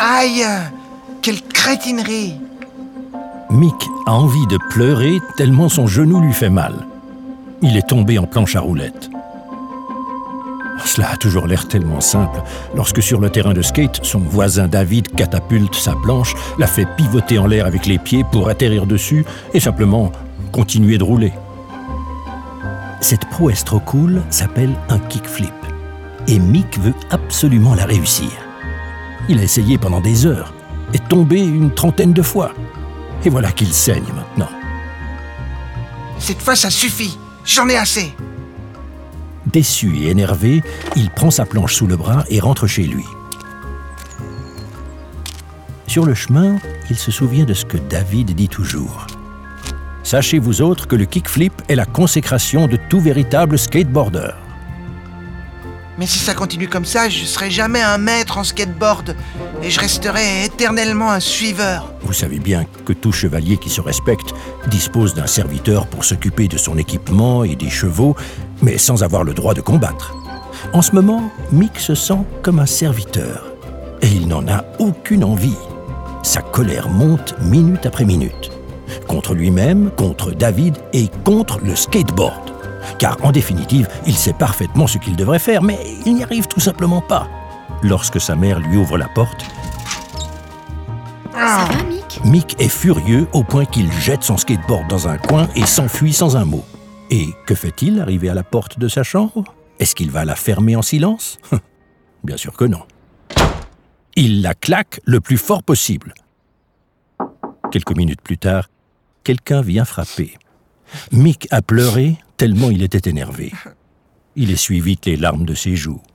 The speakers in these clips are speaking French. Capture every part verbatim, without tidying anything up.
Aïe! Quelle crétinerie! Mick a envie de pleurer tellement son genou lui fait mal. Il est tombé en planche à roulettes. Cela a toujours l'air tellement simple lorsque sur le terrain de skate, son voisin David catapulte sa planche, la fait pivoter en l'air avec les pieds pour atterrir dessus et simplement continuer de rouler. Cette prouesse trop cool s'appelle un kickflip et Mick veut absolument la réussir. Il a essayé pendant des heures, est tombé une trentaine de fois et voilà qu'il saigne maintenant. Cette fois, ça suffit. J'en ai assez. Déçu et énervé, il prend sa planche sous le bras et rentre chez lui. Sur le chemin, il se souvient de ce que David dit toujours. « Sachez vous autres que le kickflip est la consécration de tout véritable skateboarder. » Mais si ça continue comme ça, je serai jamais un maître en skateboard et je resterai éternellement un suiveur. Vous savez bien que tout chevalier qui se respecte dispose d'un serviteur pour s'occuper de son équipement et des chevaux, mais sans avoir le droit de combattre. En ce moment, Mick se sent comme un serviteur et il n'en a aucune envie. Sa colère monte minute après minute. Contre lui-même, contre David et contre le skateboard. Car en définitive, il sait parfaitement ce qu'il devrait faire, mais il n'y arrive tout simplement pas. Lorsque sa mère lui ouvre la porte, Ça va, Mick ? Mick est furieux au point qu'il jette son skateboard dans un coin et s'enfuit sans un mot. Et que fait-il arrivé à la porte de sa chambre ? Est-ce qu'il va la fermer en silence ? Bien sûr que non. Il la claque le plus fort possible. Quelques minutes plus tard, quelqu'un vient frapper. Mick a pleuré tellement il était énervé. Il essuie vite les larmes de ses joues.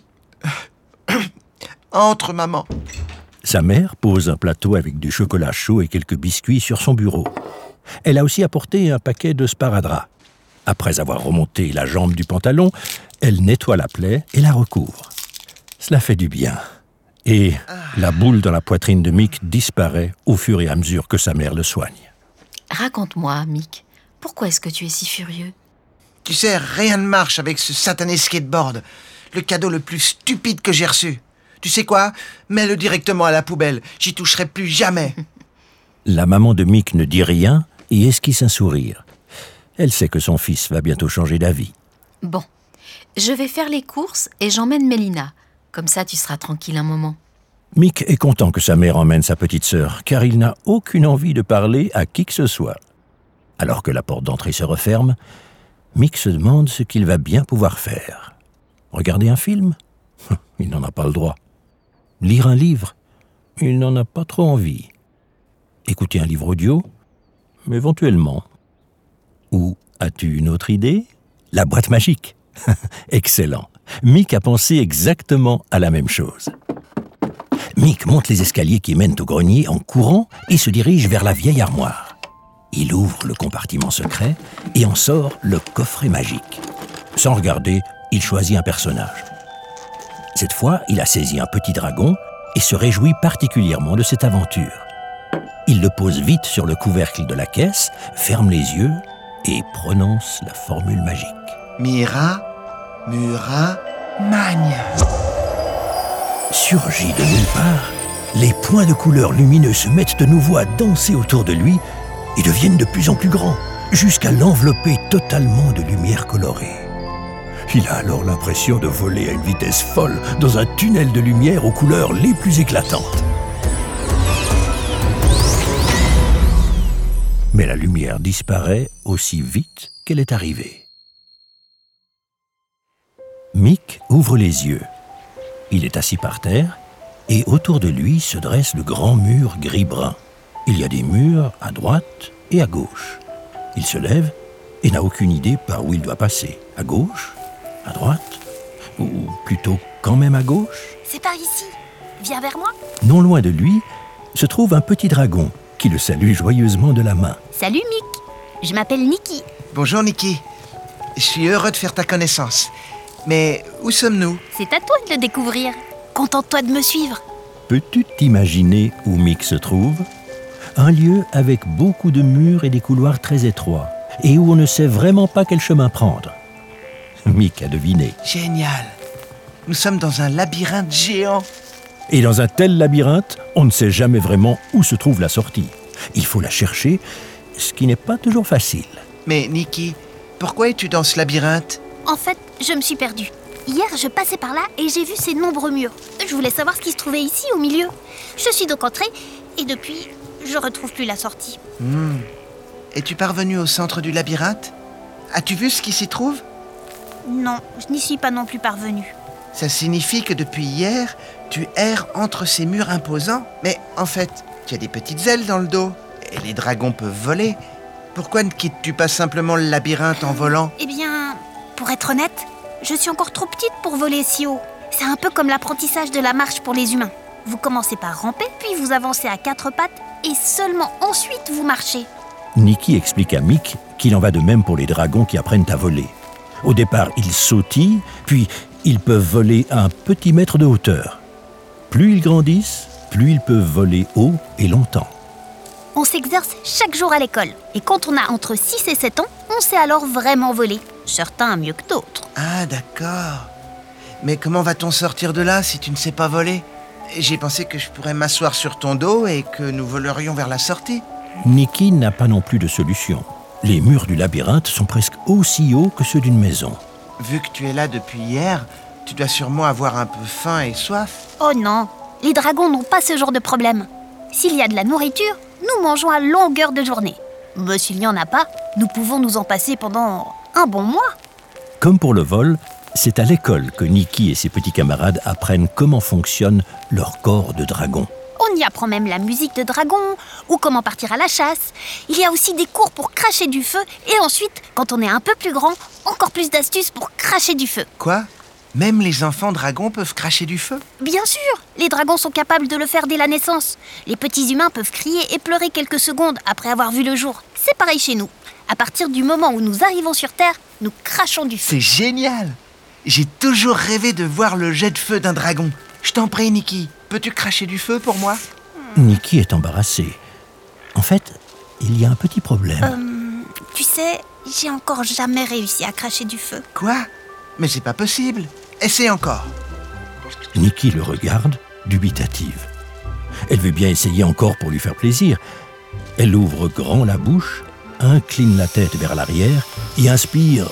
Entre, maman. Sa mère pose un plateau avec du chocolat chaud et quelques biscuits sur son bureau. Elle a aussi apporté un paquet de sparadrap. Après avoir remonté la jambe du pantalon, elle nettoie la plaie et la recouvre. Cela fait du bien. Et la boule dans la poitrine de Mick disparaît au fur et à mesure que sa mère le soigne. Raconte-moi, Mick, pourquoi est-ce que tu es si furieux ? Tu sais, rien ne marche avec ce satané skateboard. Le cadeau le plus stupide que j'ai reçu. Tu sais quoi ? Mets-le directement à la poubelle. J'y toucherai plus jamais. La maman de Mick ne dit rien et esquisse un sourire. Elle sait que son fils va bientôt changer d'avis. Bon, je vais faire les courses et j'emmène Mélina. Comme ça, tu seras tranquille un moment. Mick est content que sa mère emmène sa petite sœur, car il n'a aucune envie de parler à qui que ce soit. Alors que la porte d'entrée se referme, Mick se demande ce qu'il va bien pouvoir faire. Regarder un film ? Il n'en a pas le droit. Lire un livre ? Il n'en a pas trop envie. Écouter un livre audio ? Éventuellement. Ou as-tu une autre idée ? La boîte magique. Excellent. Mick a pensé exactement à la même chose. Mick monte les escaliers qui mènent au grenier en courant et se dirige vers la vieille armoire. Il ouvre le compartiment secret et en sort le coffret magique. Sans regarder, il choisit un personnage. Cette fois, il a saisi un petit dragon et se réjouit particulièrement de cette aventure. Il le pose vite sur le couvercle de la caisse, ferme les yeux et prononce la formule magique. Mira, Mura, Magne. Surgit de nulle part, les points de couleur lumineux se mettent de nouveau à danser autour de lui et deviennent de plus en plus grands, jusqu'à l'envelopper totalement de lumière colorée. Il a alors l'impression de voler à une vitesse folle dans un tunnel de lumière aux couleurs les plus éclatantes. Mais la lumière disparaît aussi vite qu'elle est arrivée. Mick ouvre les yeux. Il est assis par terre et autour de lui se dresse le grand mur gris-brun. Il y a des murs à droite et à gauche. Il se lève et n'a aucune idée par où il doit passer. À gauche ? À droite ? Ou plutôt quand même à gauche ? C'est par ici. Viens vers moi. Non loin de lui se trouve un petit dragon qui le salue joyeusement de la main. Salut Mick. Je m'appelle Nikki. Bonjour, Nikki. Je suis heureux de faire ta connaissance. Mais où sommes-nous ? C'est à toi de le découvrir. Contente-toi de me suivre. Peux-tu t'imaginer où Mick se trouve ? Un lieu avec beaucoup de murs et des couloirs très étroits, et où on ne sait vraiment pas quel chemin prendre. Mick a deviné. Génial. Nous sommes dans un labyrinthe géant. Et dans un tel labyrinthe, on ne sait jamais vraiment où se trouve la sortie. Il faut la chercher, ce qui n'est pas toujours facile. Mais Nikki, pourquoi es-tu dans ce labyrinthe? En fait, je me suis perdue. Hier, je passais par là et j'ai vu ces nombreux murs. Je voulais savoir ce qui se trouvait ici, au milieu. Je suis donc entrée et depuis, je retrouve plus la sortie. Hmm. Es-tu parvenue au centre du labyrinthe? As-tu vu ce qui s'y trouve? Non, je n'y suis pas non plus parvenue. Ça signifie que depuis hier, tu erres entre ces murs imposants. Mais en fait, tu as des petites ailes dans le dos. Et les dragons peuvent voler. Pourquoi ne quittes-tu pas simplement le labyrinthe en volant? Eh bien, pour être honnête, je suis encore trop petite pour voler si haut. C'est un peu comme l'apprentissage de la marche pour les humains. Vous commencez par ramper, puis vous avancez à quatre pattes, et seulement ensuite vous marchez. Nikki explique à Mick qu'il en va de même pour les dragons qui apprennent à voler. Au départ, ils sautillent, puis ils peuvent voler à un petit mètre de hauteur. Plus ils grandissent, plus ils peuvent voler haut et longtemps. On s'exerce chaque jour à l'école. Et quand on a entre six et sept ans, on sait alors vraiment voler. Certains mieux que d'autres. Ah, d'accord. Mais comment va-t-on sortir de là si tu ne sais pas voler? J'ai pensé que je pourrais m'asseoir sur ton dos et que nous volerions vers la sortie. Nikki n'a pas non plus de solution. Les murs du labyrinthe sont presque aussi hauts que ceux d'une maison. Vu que tu es là depuis hier, tu dois sûrement avoir un peu faim et soif. Oh non, les dragons n'ont pas ce genre de problème. S'il y a de la nourriture, nous mangeons à longueur de journée. Mais s'il n'y en a pas, nous pouvons nous en passer pendant un bon mois. Comme pour le vol, c'est à l'école que Nikki et ses petits camarades apprennent comment fonctionne leur corps de dragon. On y apprend même la musique de dragon ou comment partir à la chasse. Il y a aussi des cours pour cracher du feu et ensuite, quand on est un peu plus grand, encore plus d'astuces pour cracher du feu. Quoi? Même les enfants dragons peuvent cracher du feu? Bien sûr, les dragons sont capables de le faire dès la naissance. Les petits humains peuvent crier et pleurer quelques secondes après avoir vu le jour. C'est pareil chez nous. À partir du moment où nous arrivons sur Terre, nous crachons du feu. C'est génial! J'ai toujours rêvé de voir le jet de feu d'un dragon. Je t'en prie, Nikki, peux-tu cracher du feu pour moi? Nikki est embarrassée. En fait, il y a un petit problème. Euh, tu sais, j'ai encore jamais réussi à cracher du feu. Quoi? Mais c'est pas possible. Essaie encore. Nikki le regarde, dubitative. Elle veut bien essayer encore pour lui faire plaisir. Elle ouvre grand la bouche, incline la tête vers l'arrière et inspire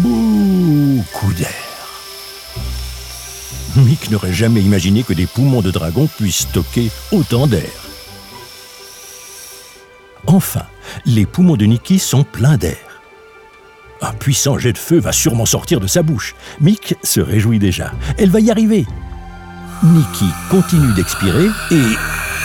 beaucoup d'air. Mick n'aurait jamais imaginé que des poumons de dragon puissent stocker autant d'air. Enfin, les poumons de Nikki sont pleins d'air. Un puissant jet de feu va sûrement sortir de sa bouche. Mick se réjouit déjà. Elle va y arriver. Nikki continue d'expirer et...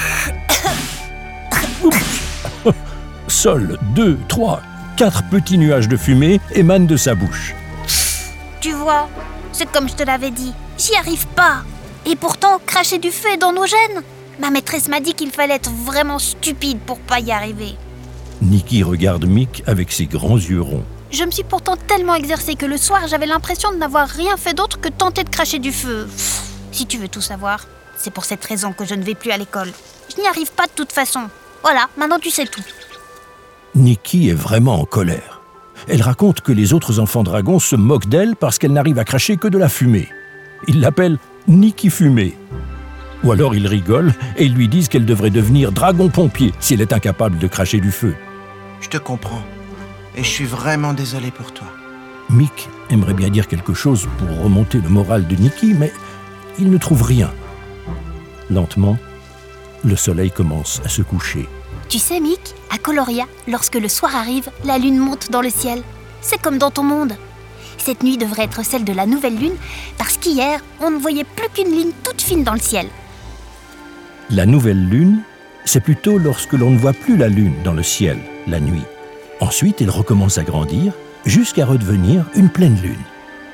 Seuls deux, trois, quatre petits nuages de fumée émanent de sa bouche. Tu vois, c'est comme je te l'avais dit, j'y arrive pas. Et pourtant, cracher du feu est dans nos gènes. Ma maîtresse m'a dit qu'il fallait être vraiment stupide pour pas y arriver. Nikki regarde Mick avec ses grands yeux ronds. Je me suis pourtant tellement exercée que le soir, j'avais l'impression de n'avoir rien fait d'autre que tenter de cracher du feu. Pff, si tu veux tout savoir, c'est pour cette raison que je ne vais plus à l'école. Je n'y arrive pas de toute façon. Voilà, maintenant tu sais tout. Nikki est vraiment en colère. Elle raconte que les autres enfants dragons se moquent d'elle parce qu'elle n'arrive à cracher que de la fumée. Ils l'appellent Nikki Fumée. Ou alors ils rigolent et ils lui disent qu'elle devrait devenir dragon pompier si elle est incapable de cracher du feu. Je te comprends. Et je suis vraiment désolé pour toi. Mick aimerait bien dire quelque chose pour remonter le moral de Nikki, mais il ne trouve rien. Lentement, le soleil commence à se coucher. Tu sais, Mick, à Coloria, lorsque le soir arrive, la lune monte dans le ciel. C'est comme dans ton monde. Cette nuit devrait être celle de la nouvelle lune, parce qu'hier, on ne voyait plus qu'une ligne toute fine dans le ciel. La nouvelle lune, c'est plutôt lorsque l'on ne voit plus la lune dans le ciel, la nuit. Ensuite, elle recommence à grandir jusqu'à redevenir une pleine lune.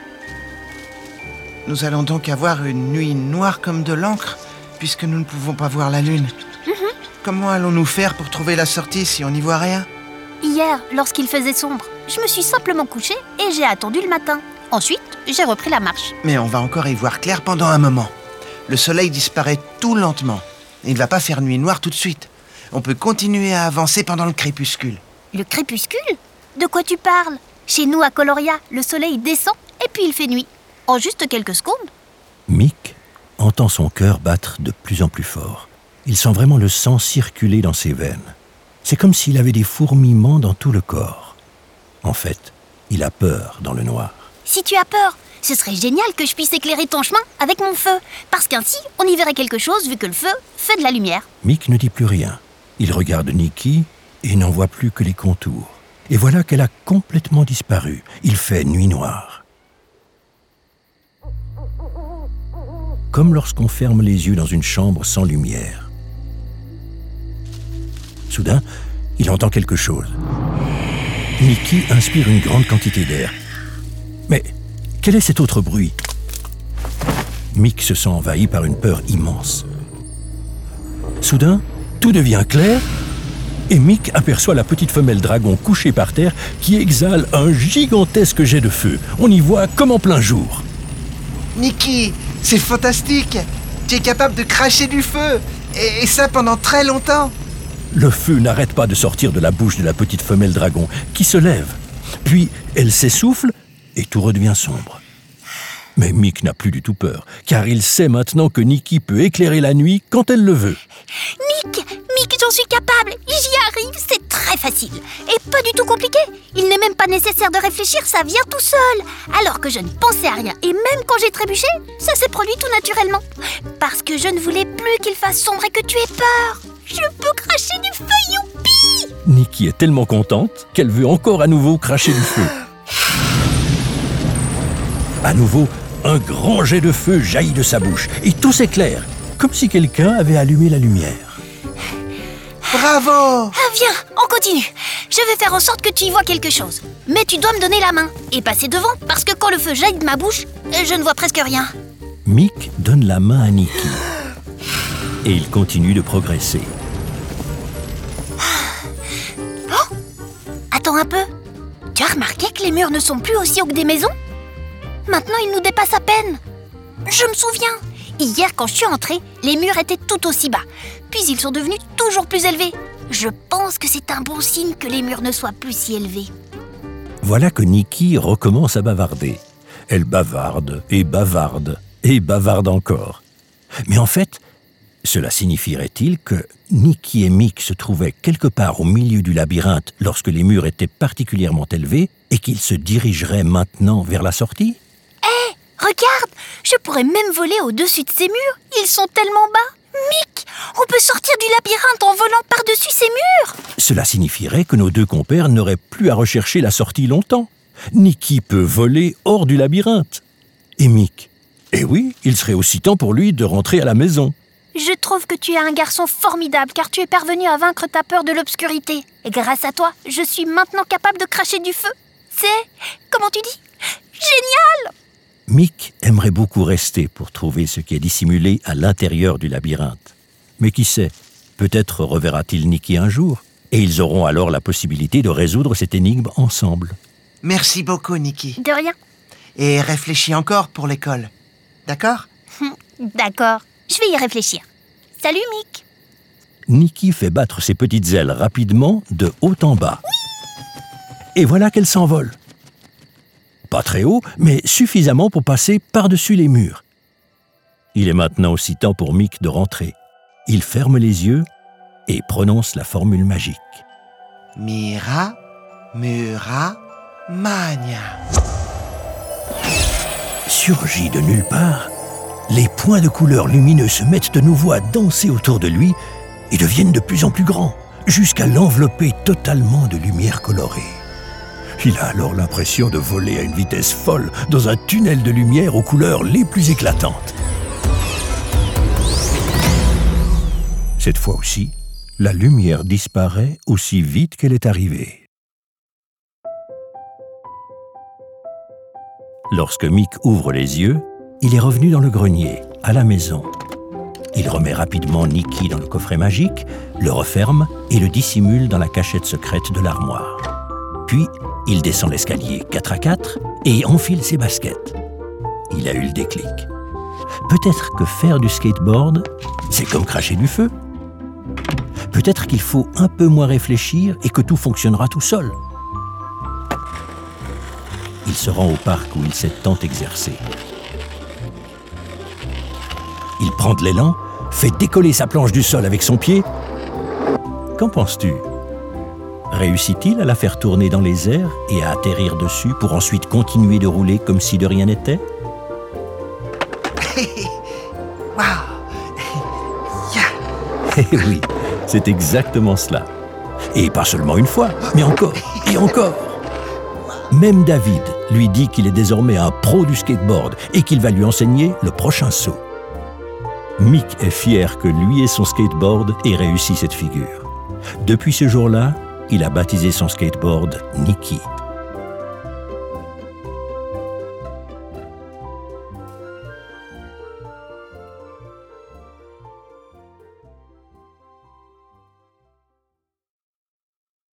Nous allons donc avoir une nuit noire comme de l'encre, puisque nous ne pouvons pas voir la lune. Mm-hmm. Comment allons-nous faire pour trouver la sortie si on n'y voit rien? Hier, lorsqu'il faisait sombre, je me suis simplement couchée et j'ai attendu le matin. Ensuite, j'ai repris la marche. Mais on va encore y voir clair pendant un moment. Le soleil disparaît tout lentement. Il ne va pas faire nuit noire tout de suite. On peut continuer à avancer pendant le crépuscule. Le crépuscule? De quoi tu parles? Chez nous, à Coloria, le soleil descend et puis il fait nuit. En juste quelques secondes. Mick entend son cœur battre de plus en plus fort. Il sent vraiment le sang circuler dans ses veines. C'est comme s'il avait des fourmillements dans tout le corps. En fait, il a peur dans le noir. Si tu as peur, ce serait génial que je puisse éclairer ton chemin avec mon feu. Parce qu'ainsi, on y verrait quelque chose vu que le feu fait de la lumière. Mick ne dit plus rien. Il regarde Nikki et n'en voit plus que les contours. Et voilà qu'elle a complètement disparu. Il fait nuit noire. Comme lorsqu'on ferme les yeux dans une chambre sans lumière. Soudain, il entend quelque chose. Nikki inspire une grande quantité d'air. Mais quel est cet autre bruit? Mick se sent envahi par une peur immense. Soudain, tout devient clair et Mick aperçoit la petite femelle dragon couchée par terre qui exhale un gigantesque jet de feu. On y voit comme en plein jour. Nikki, c'est fantastique! Tu es capable de cracher du feu! Et, et ça pendant très longtemps! Le feu n'arrête pas de sortir de la bouche de la petite femelle dragon, qui se lève. Puis, elle s'essouffle et tout redevient sombre. Mais Mick n'a plus du tout peur, car il sait maintenant que Nikki peut éclairer la nuit quand elle le veut. Mick, Mick, j'en suis capable! J'y arrive, c'est très facile. Et pas du tout compliqué. Il n'est même pas nécessaire de réfléchir, ça vient tout seul. Alors que je ne pensais à rien, et même quand j'ai trébuché, ça s'est produit tout naturellement. Parce que je ne voulais plus qu'il fasse sombre et que tu aies peur. Je peux cracher du feu, youpi! Nikki est tellement contente qu'elle veut encore à nouveau cracher du feu. À nouveau, un grand jet de feu jaillit de sa bouche et tout s'éclaire, comme si quelqu'un avait allumé la lumière. Bravo! Ah, viens, on continue. Je vais faire en sorte que tu y vois quelque chose. Mais tu dois me donner la main et passer devant, parce que quand le feu jaillit de ma bouche, je ne vois presque rien. Mick donne la main à Nikki. Et il continue de progresser. Oh! Attends un peu. Tu as remarqué que les murs ne sont plus aussi hauts que des maisons? Maintenant, ils nous dépassent à peine. Je me souviens. Hier, quand je suis entrée, les murs étaient tout aussi bas. Puis ils sont devenus toujours plus élevés. Je pense que c'est un bon signe que les murs ne soient plus si élevés. Voilà que Nikki recommence à bavarder. Elle bavarde et bavarde et bavarde encore. Mais en fait, cela signifierait-il que Nikki et Mick se trouvaient quelque part au milieu du labyrinthe lorsque les murs étaient particulièrement élevés et qu'ils se dirigeraient maintenant vers la sortie? Hé, regarde, je pourrais même voler au-dessus de ces murs. Ils sont tellement bas. Mick, on peut sortir du labyrinthe en volant par-dessus ces murs. Cela signifierait que nos deux compères n'auraient plus à rechercher la sortie longtemps. Nikki peut voler hors du labyrinthe. Et Mick? Eh oui, il serait aussi temps pour lui de rentrer à la maison. Je trouve que tu es un garçon formidable car tu es parvenu à vaincre ta peur de l'obscurité. Et grâce à toi, je suis maintenant capable de cracher du feu. C'est, comment tu dis, génial! Mick aimerait beaucoup rester pour trouver ce qui est dissimulé à l'intérieur du labyrinthe. Mais qui sait, peut-être reverra-t-il Nikki un jour, et ils auront alors la possibilité de résoudre cette énigme ensemble. Merci beaucoup, Nikki. De rien. Et réfléchis encore pour l'école. D'accord? D'accord, je vais y réfléchir. Salut, Mick. Nikki fait battre ses petites ailes rapidement de haut en bas. Et voilà qu'elle s'envole. Pas très haut, mais suffisamment pour passer par-dessus les murs. Il est maintenant aussi temps pour Mick de rentrer. Il ferme les yeux et prononce la formule magique. Mira, Mura, Mania. Surgit de nulle part, les points de couleur lumineux se mettent de nouveau à danser autour de lui et deviennent de plus en plus grands, jusqu'à l'envelopper totalement de lumière colorée. Il a alors l'impression de voler à une vitesse folle dans un tunnel de lumière aux couleurs les plus éclatantes. Cette fois aussi, la lumière disparaît aussi vite qu'elle est arrivée. Lorsque Mick ouvre les yeux, il est revenu dans le grenier, à la maison. Il remet rapidement Nikki dans le coffret magique, le referme et le dissimule dans la cachette secrète de l'armoire. Puis, il descend l'escalier quatre à quatre et enfile ses baskets. Il a eu le déclic. Peut-être que faire du skateboard, c'est comme cracher du feu. Peut-être qu'il faut un peu moins réfléchir et que tout fonctionnera tout seul. Il se rend au parc où il s'est tant exercé. Il prend de l'élan, fait décoller sa planche du sol avec son pied. Qu'en penses-tu? Réussit-il à la faire tourner dans les airs et à atterrir dessus pour ensuite continuer de rouler comme si de rien n'était? Waouh! Eh oui, c'est exactement cela. Et pas seulement une fois, mais encore et encore. Même David lui dit qu'il est désormais un pro du skateboard et qu'il va lui enseigner le prochain saut. Mick est fier que lui et son skateboard aient réussi cette figure. Depuis ce jour-là, il a baptisé son skateboard Nicky.